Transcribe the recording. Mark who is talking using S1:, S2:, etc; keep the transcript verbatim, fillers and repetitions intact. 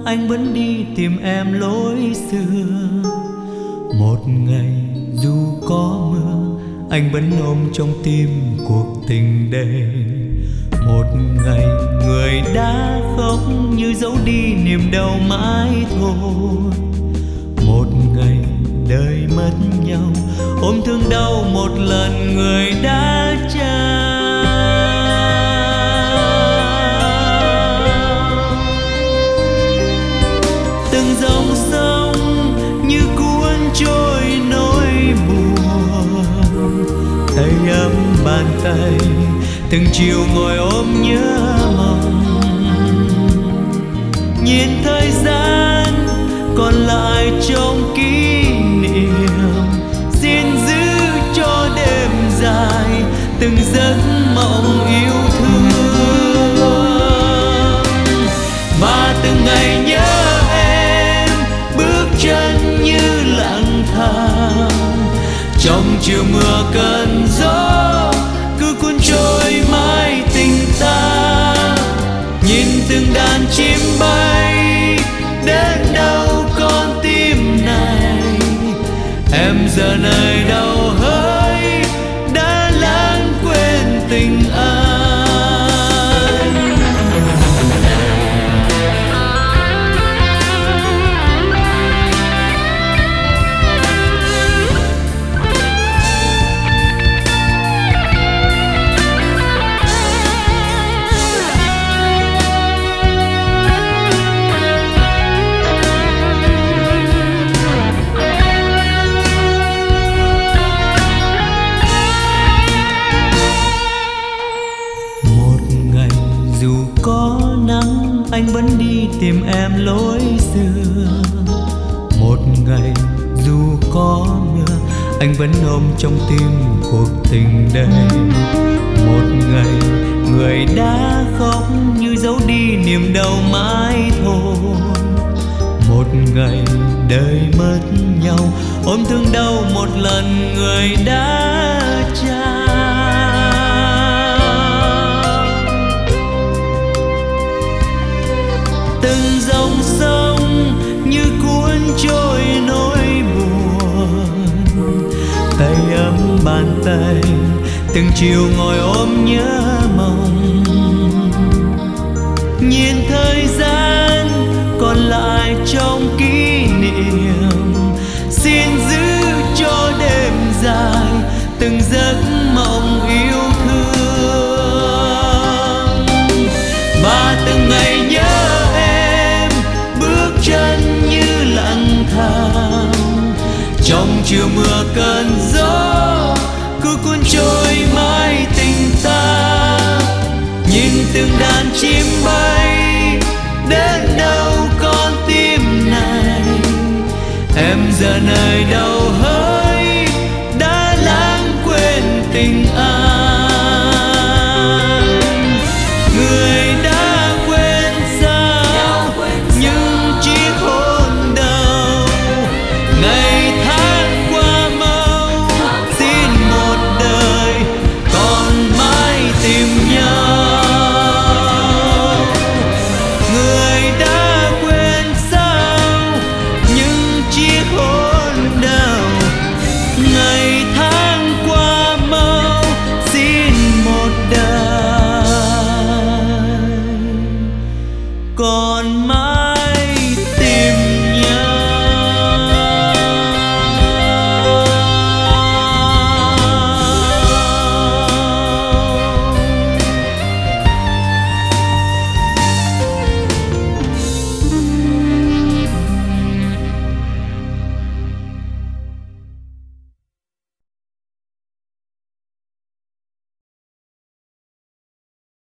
S1: anh vẫn đi tìm em lối xưa. Một ngày dù có mưa, anh vẫn ôm trong tim cuộc tình đây. Một ngày người đã khóc như giấu đi niềm đau mãi thôi. Một ngày đời mất nhau, ôm thương đau một lần người đã trao. Từng dòng sông như cuốn trôi nỗi buồn, tay ấm bàn tay từng chiều ngồi ôm nhớ mong. Nhìn thời gian còn lại trong kỷ niệm, xin giữ cho đêm dài từng giấc mộng yêu thương. Và từng ngày nhớ em, bước chân như lặng thầm trong chiều mưa cơn gió, cứ cuốn trôi mãi tình ta. Nhìn từng đàn chim bay đến đâu con tim này, em giờ nơi đâu hỡi đã lãng quên tình anh. Anh vẫn đi tìm em lối xưa. Một ngày dù có mưa, anh vẫn ôm trong tim cuộc tình đây. Một ngày người đã khóc như giấu đi niềm đau mãi thôi. Một ngày đời mất nhau, ôm thương đau một lần người đã trao. Từng dòng sông như cuốn trôi nỗi buồn, tay ấm bàn tay từng chiều ngồi ôm nhớ mong. Nhìn thời gian còn lại trong kỷ niệm, xin giữ cho đêm dài từng giấc mộng yêu thương. Và từng ngày nhớ chân như lặng thầm trong chiều mưa cơn gió, cứ cuốn trôi mãi tình ta. Nhìn từng đàn chim bay đến đâu con tim này, em giờ nơi đâu hỡi